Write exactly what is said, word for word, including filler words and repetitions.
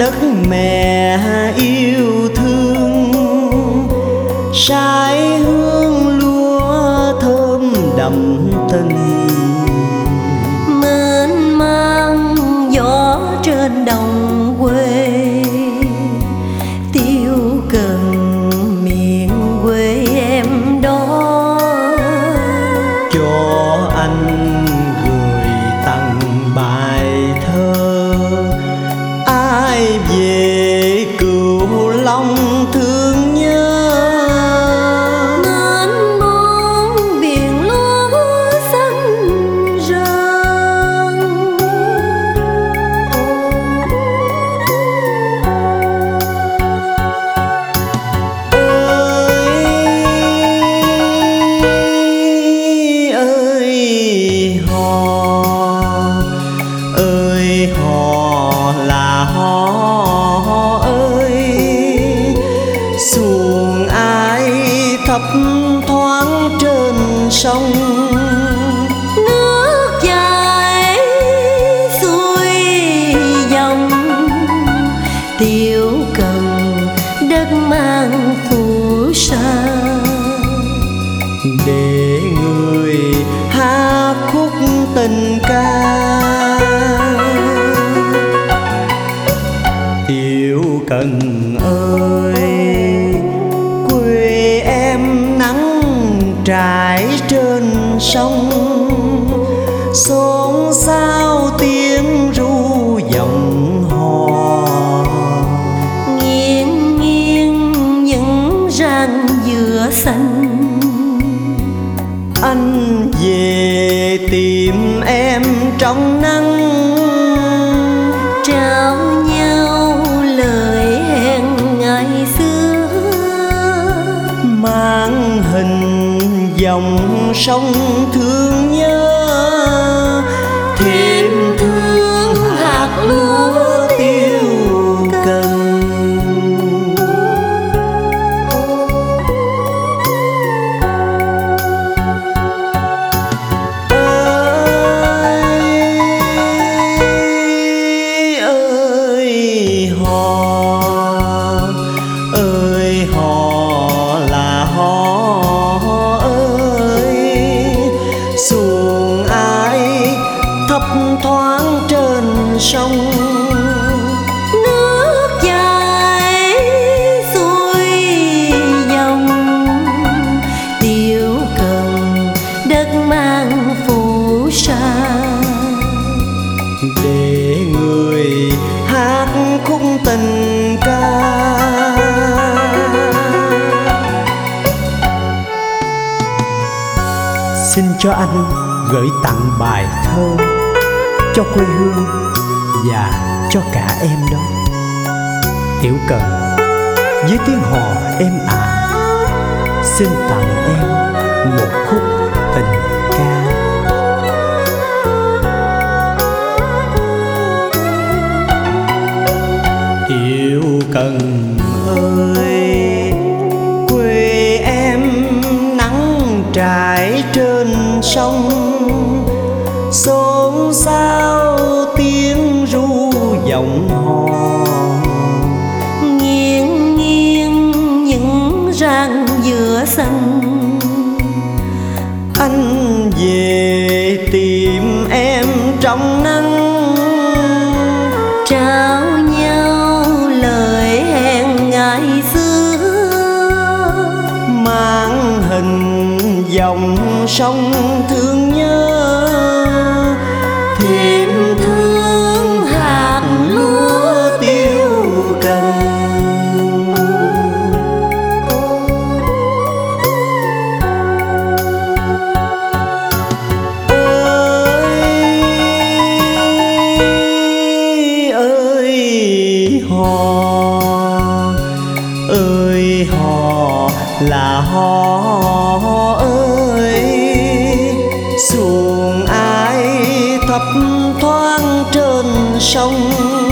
đất mẹ yêu thương, sái hương lúa thơm đậm tình. Mênh mang gió trên đồng quê, tiêu cần miền quê em đó. Cho anh gửi tặng bài thơ, ai về Cửu Long thương nhớ. Mênh mông biển lúa xanh rờn, ơi ơi hò, ơi hò là hò ơi. Xuồng ai thấp thoáng trên sông, nước chảy xuôi dòng. Tiêu cần đất mang phù sa, để người hát khúc tình ca. Tiêu Cần ơi, quê em nắng trải trên sông, xôn xao tiếng ru giọng hò. nghiêng nghiêng những rang dừa xanh. Anh về tìm em trong nắng, Trao nhau lời hẹn ngày xưa. mang hình dòng sông thương nhớ. Thêm thương hạt lúa Tiêu Cần. Ơi ơi hò, ơi hò là hò ơi. Xuồng ai thấp thoáng trên sông, Nước chảy xuôi dòng. Tiêu cần đất mang phù sa, để người hát khúc tình ca. Xin cho anh gửi tặng bài thơ cho quê hương và cho cả em đó. Tiểu Cần với tiếng hò êm ả, xin tặng em một khúc tình ca. Tiểu Cần ơi, quê em nắng trải trên sông, xôn xao tiếng ru giọng hò. nghiêng nghiêng những rang dừa xanh. Anh về tìm em trong nắng, Trao nhau lời hẹn ngày xưa. mang hình dòng sông thương nhớ. Thêm thương hạt lúa Tiêu Cần. Ơi ơi hò, ơi hò là hò ơi. Xuồng ai thấp thoáng trên sông,